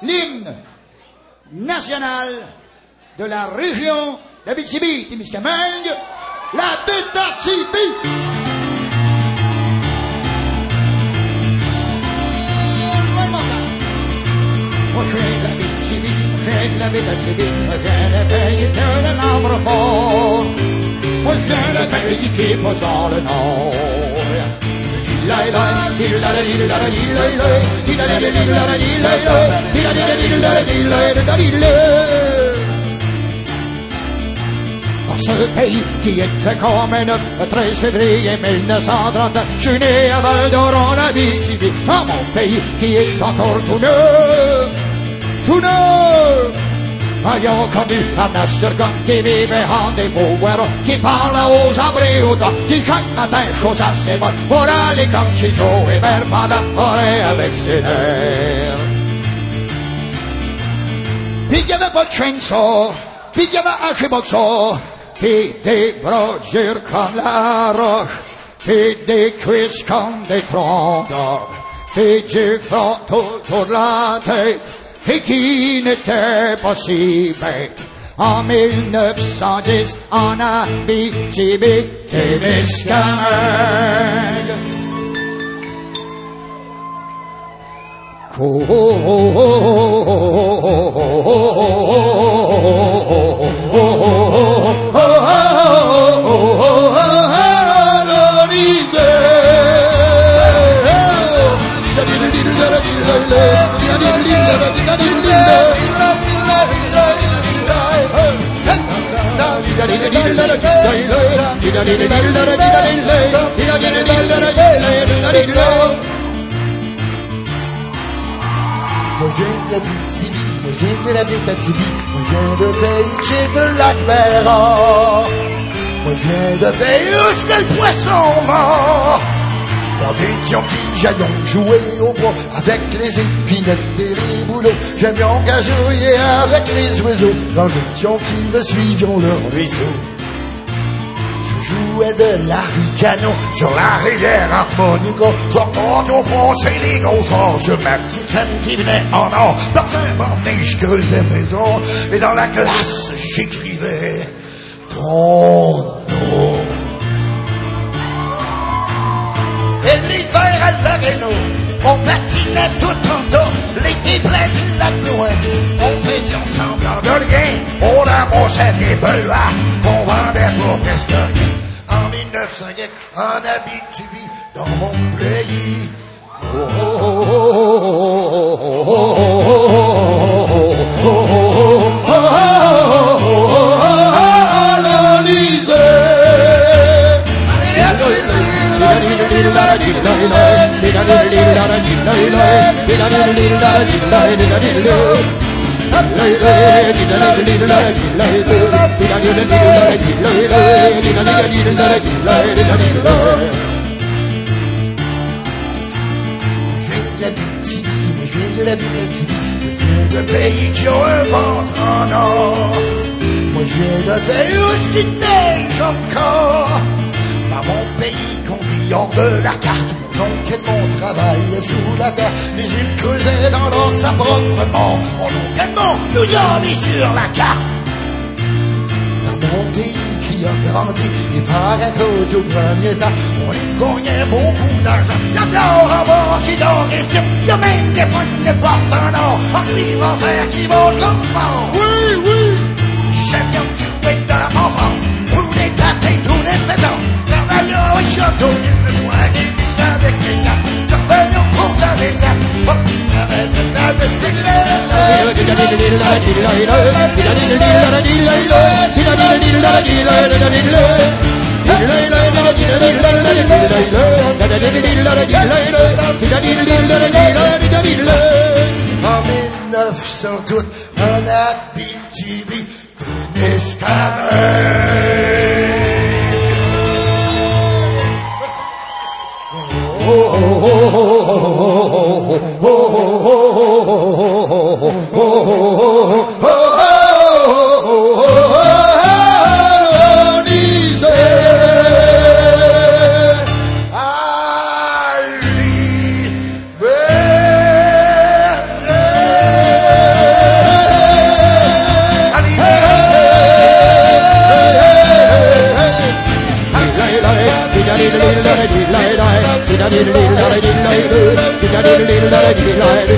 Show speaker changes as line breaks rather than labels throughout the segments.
l'hymne national de la région d'Abitibi-Témiscamingue, la Bétartibie. Moi je viens de l'Abitibi, moi je viens de la Bétartibie, moi je viens d'un pays de l'arbre fort. Moi je viens d'un pays qui pose dans le nord. Dans ce pays qui était comme un 13 février 1930, je suis né à Val-d'Or en Abitibi, dans mon pays qui est encore tout neuf, tout neuf. Ayant connu un Asturgon qui vivait en des bois, qui parle aux abris ou qui chaque matin chose assez bonne pour aller comme Chicho et vers par la forêt avec ses nerfs. Puis il n'y avait pas de chainsaw, puis il y avait un chibokso, puis des brodures comme la roche, puis des cuisses comme des troncs d'or, puis du front autour de la tête, et qui n'était pas si bête. En 1910, en Abitibi, Témiscamingue.
Moi je viens de l'Abitibi, moi je viens de la Bétartibie, moi je viens de pays qui est de lac Véran. Moi je viens de pays où c'est le poisson mort. Dans des Tionquilles, j'allons jouer au bois avec les épinettes et les bouleaux. J'aime bien gazouiller avec les oiseaux. Dans les Tionquilles, suivions leur ruisseau. Je jouais de l'aricano sur la rivière Harmonica, trottant au pont, c'est les gros forts sur ma petite scène qui venait en or. Dans un borné, je creusais maison, et dans la glace, j'écrivais ton nom. Et l'hiver à l'Areno, on patinait tout en dos, l'été plein de lac loin. On faisait semblant de rien, on amassait des bellois, qu'on vendait pour presque rien. En 1905, en Abitibi, dans mon pays. Je viens de la Bétartibie, je viens de pays qui ont un ventre en or. Moi je viens d'un pays où ce qui neige encore. Dans mon pays qu'on vit hors de la carte, mon oncle et mon travail est sous la terre. Mais ils creusaient dans leur sa propre mort. Mon oncle et nous a mis sur la carte. Dans mon pays qui a grandi, et par un côté au premier temps, on y gagnait beaucoup d'argent. Y'a de l'or en bas qui dort et slip, y'a même des poignes de porte en or, en cuivre en fer qui vaut de mort. Oui, oui, j'aime bien jouer dans la fanfare, pour éclater tous les maisons. Carvalho et Château, il me voit des mines avec les cartes, Carvalho pour la réserve, hop, avec en 1912, en Abitibi,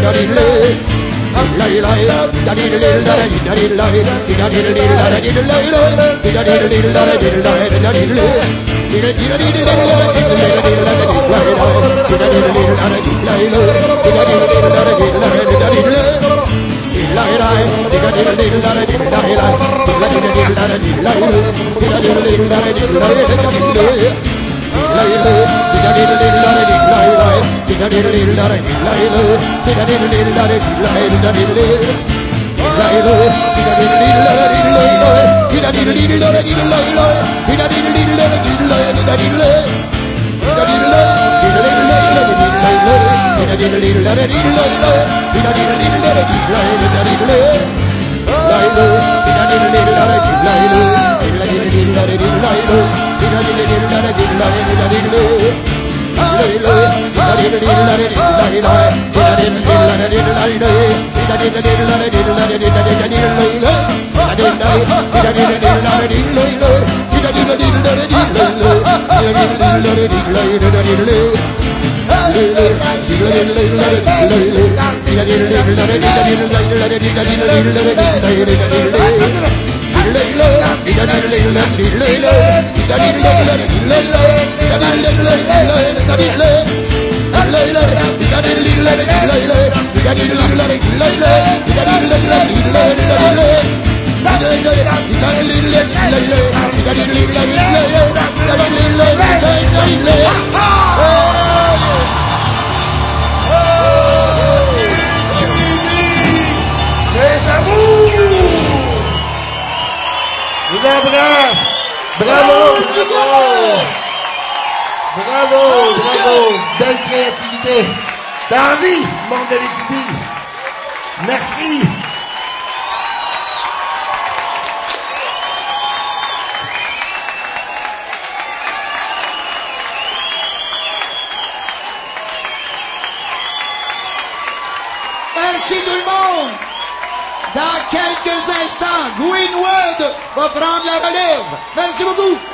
Belle créativité. T'as envie, monde de l'Abitibi. Merci.
Merci tout le monde. Dans quelques instants, Greenwood va prendre la relève. Merci beaucoup.